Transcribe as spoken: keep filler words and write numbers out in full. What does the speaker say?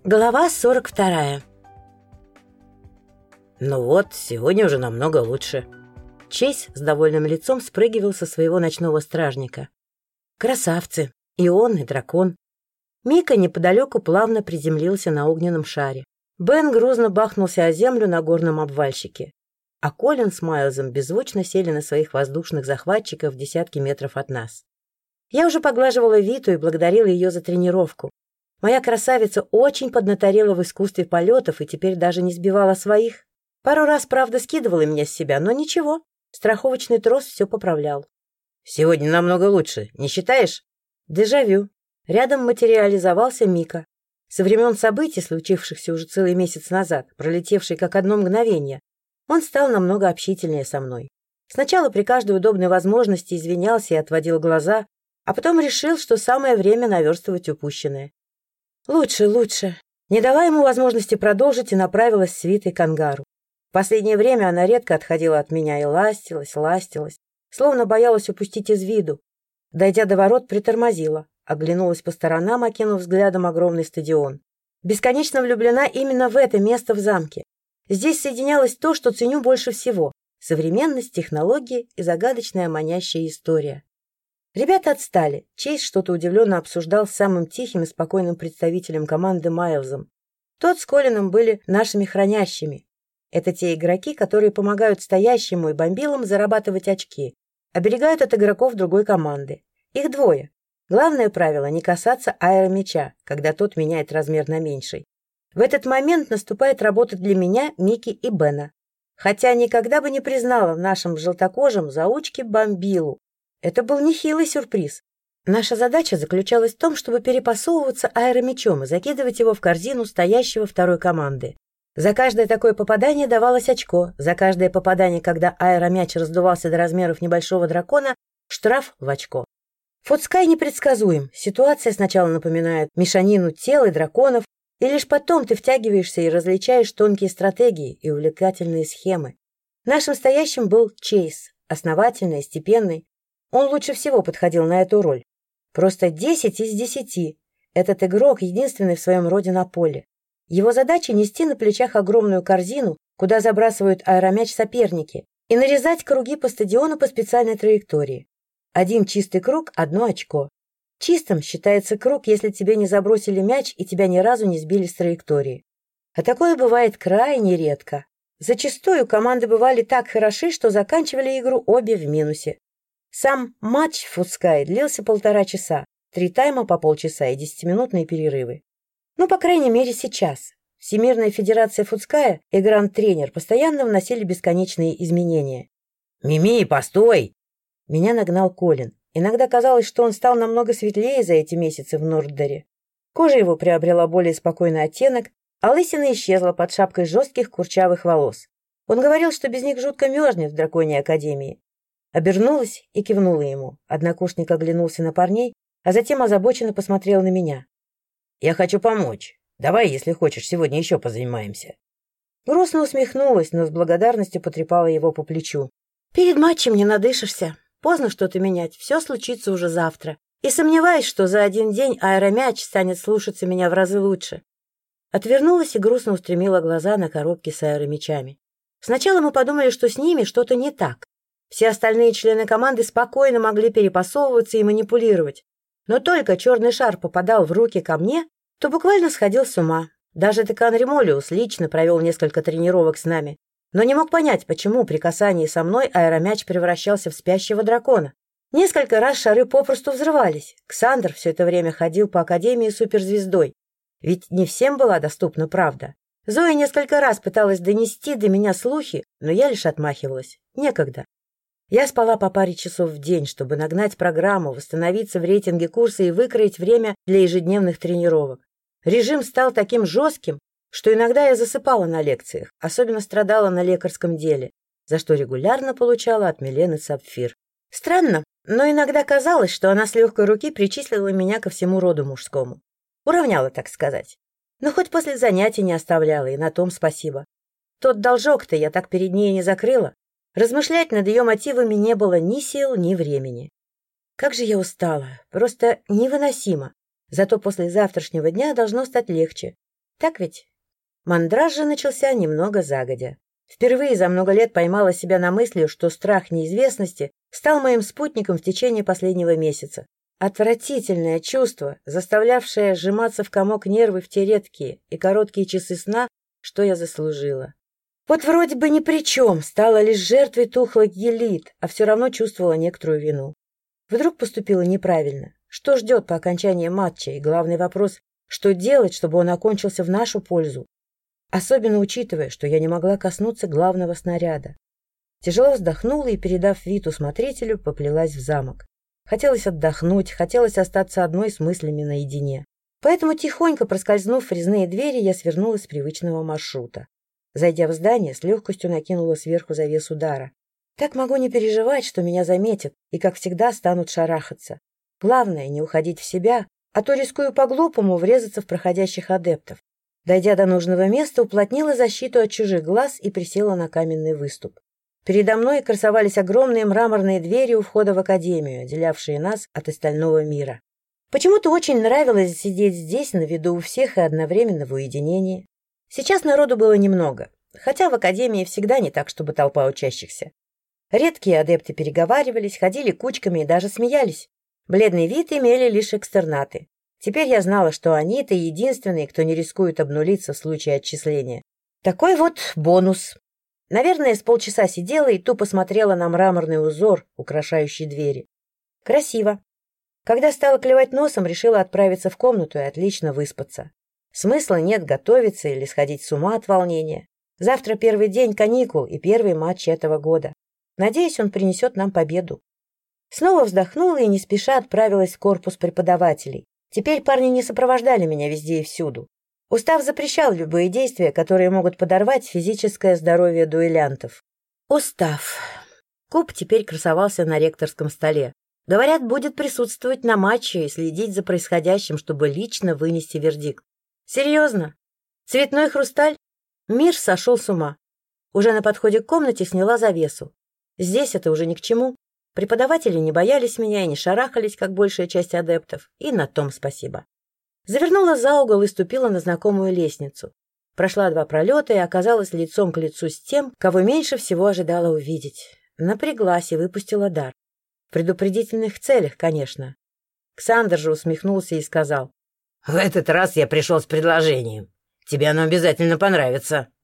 Глава сорок вторая. Ну вот, сегодня уже намного лучше. Чейз с довольным лицом спрыгивал со своего ночного стражника. Красавцы! И он, и дракон. Мика неподалеку плавно приземлился на огненном шаре. Бен грузно бахнулся о землю на горном обвальщике. А Колин с Майлзом беззвучно сели на своих воздушных захватчиков в десятки метров от нас. Я уже поглаживала Виту и благодарила ее за тренировку. Моя красавица очень поднаторела в искусстве полетов и теперь даже не сбивала своих. Пару раз, правда, скидывала меня с себя, но ничего. Страховочный трос все поправлял. Сегодня намного лучше, не считаешь? Дежавю. Рядом материализовался Мика. Со времен событий, случившихся уже целый месяц назад, пролетевший как одно мгновение, он стал намного общительнее со мной. Сначала при каждой удобной возможности извинялся и отводил глаза, а потом решил, что самое время наверстывать упущенное. Лучше, лучше. Не дала ему возможности продолжить и направилась с Витой к ангару. В последнее время она редко отходила от меня и ластилась, ластилась, словно боялась упустить из виду. Дойдя до ворот, притормозила, оглянулась по сторонам, окинув взглядом огромный стадион. Бесконечно влюблена именно в это место в замке. Здесь соединялось то, что ценю больше всего — современность, технологии и загадочная манящая история. Ребята отстали. Чейз что-то удивленно обсуждал с самым тихим и спокойным представителем команды Майлзом. Тот с Колином были нашими хранящими. Это те игроки, которые помогают стоящему и бомбилам зарабатывать очки, оберегают от игроков другой команды. Их двое. Главное правило — не касаться аэромяча, когда тот меняет размер на меньший. В этот момент наступает работа для меня, Мики и Бена. Хотя никогда бы не признала в нашем желтокожем заучке бомбилу. Это был нехилый сюрприз. Наша задача заключалась в том, чтобы перепасовываться аэромячом и закидывать его в корзину стоящего второй команды. За каждое такое попадание давалось очко, за каждое попадание, когда аэромяч раздувался до размеров небольшого дракона, штраф в очко. Футскай непредсказуем. Ситуация сначала напоминает мешанину тел и драконов, и лишь потом ты втягиваешься и различаешь тонкие стратегии и увлекательные схемы. Нашим стоящим был Чейз, основательный, степенный. Он лучше всего подходил на эту роль. Просто десять из десяти. Этот игрок единственный в своем роде на поле. Его задача — нести на плечах огромную корзину, куда забрасывают аэромяч соперники, и нарезать круги по стадиону по специальной траектории. Один чистый круг — одно очко. Чистым считается круг, если тебе не забросили мяч и тебя ни разу не сбили с траектории. А такое бывает крайне редко. Зачастую команды бывали так хороши, что заканчивали игру обе в минусе. Сам матч в Футскай длился полтора часа, три тайма по полчаса и десятиминутные перерывы. Ну, по крайней мере, сейчас. Всемирная федерация Футская и гранд-тренер постоянно вносили бесконечные изменения. «Мими, постой!» Меня нагнал Колин. Иногда казалось, что он стал намного светлее за эти месяцы в Норддере. Кожа его приобрела более спокойный оттенок, а лысина исчезла под шапкой жестких курчавых волос. Он говорил, что без них жутко мерзнет в Драконьей академии. Обернулась и кивнула ему. Однокурсник оглянулся на парней, а затем озабоченно посмотрел на меня. «Я хочу помочь. Давай, если хочешь, сегодня еще позанимаемся». Грустно усмехнулась, но с благодарностью потрепала его по плечу. «Перед матчем не надышишься. Поздно что-то менять, все случится уже завтра. И сомневаюсь, что за один день аэромяч станет слушаться меня в разы лучше». Отвернулась и грустно устремила глаза на коробки с аэромячами. Сначала мы подумали, что с ними что-то не так. Все остальные члены команды спокойно могли перепасовываться и манипулировать. Но только черный шар попадал в руки ко мне, то буквально сходил с ума. Даже декан Ремолиус лично провел несколько тренировок с нами, но не мог понять, почему при касании со мной аэромяч превращался в спящего дракона. Несколько раз шары попросту взрывались. Ксандр все это время ходил по академии суперзвездой. Ведь не всем была доступна правда. Зоя несколько раз пыталась донести до меня слухи, но я лишь отмахивалась. Некогда. Я спала по паре часов в день, чтобы нагнать программу, восстановиться в рейтинге курса и выкроить время для ежедневных тренировок. Режим стал таким жестким, что иногда я засыпала на лекциях, особенно страдала на лекарском деле, за что регулярно получала от Милены сапфир. Странно, но иногда казалось, что она с легкой руки причислила меня ко всему роду мужскому. Уравняла, так сказать. Но хоть после занятий не оставляла, и на том спасибо. Тот должок-то я так перед ней не закрыла. Размышлять над ее мотивами не было ни сил, ни времени. Как же я устала, просто невыносимо. Зато после завтрашнего дня должно стать легче. Так ведь? Мандраж же начался немного загодя. Впервые за много лет поймала себя на мысли, что страх неизвестности стал моим спутником в течение последнего месяца. Отвратительное чувство, заставлявшее сжиматься в комок нервы в те редкие и короткие часы сна, что я заслужила. Вот вроде бы ни при чем, стала лишь жертвой тухлых гелит, а все равно чувствовала некоторую вину. Вдруг поступила неправильно. Что ждет по окончании матча? И главный вопрос, что делать, чтобы он окончился в нашу пользу? Особенно учитывая, что я не могла коснуться главного снаряда. Тяжело вздохнула и, передав Виту смотрителю, поплелась в замок. Хотелось отдохнуть, хотелось остаться одной с мыслями наедине. Поэтому, тихонько проскользнув в резные двери, я свернула с привычного маршрута. Зайдя в здание, с легкостью накинула сверху завесу дара. Так могу не переживать, что меня заметят и, как всегда, станут шарахаться. Главное, не уходить в себя, а то рискую по-глупому врезаться в проходящих адептов. Дойдя до нужного места, уплотнила защиту от чужих глаз и присела на каменный выступ. Передо мной красовались огромные мраморные двери у входа в академию, отделявшие нас от остального мира. Почему-то очень нравилось сидеть здесь на виду у всех и одновременно в уединении. Сейчас народу было немного, хотя в академии всегда не так, чтобы толпа учащихся. Редкие адепты переговаривались, ходили кучками и даже смеялись. Бледный вид имели лишь экстернаты. Теперь я знала, что они-то единственные, кто не рискует обнулиться в случае отчисления. Такой вот бонус. Наверное, с полчаса сидела и тупо смотрела на мраморный узор, украшающий двери. Красиво. Когда стала клевать носом, решила отправиться в комнату и отлично выспаться. Смысла нет готовиться или сходить с ума от волнения. Завтра первый день каникул и первый матч этого года. Надеюсь, он принесет нам победу. Снова вздохнула и не спеша отправилась в корпус преподавателей. Теперь парни не сопровождали меня везде и всюду. Устав запрещал любые действия, которые могут подорвать физическое здоровье дуэлянтов. Устав. Куб теперь красовался на ректорском столе. Говорят, будет присутствовать на матче и следить за происходящим, чтобы лично вынести вердикт. Серьезно? Цветной хрусталь? Мир сошел с ума. Уже на подходе к комнате сняла завесу. Здесь это уже ни к чему. Преподаватели не боялись меня и не шарахались, как большая часть адептов, и на том спасибо. Завернула за угол и ступила на знакомую лестницу. Прошла два пролета и оказалась лицом к лицу с тем, кого меньше всего ожидала увидеть. Напряглась и выпустила дар. В предупредительных целях, конечно. Ксандр же усмехнулся и сказал: «В этот раз я пришел с предложением. Тебе оно обязательно понравится».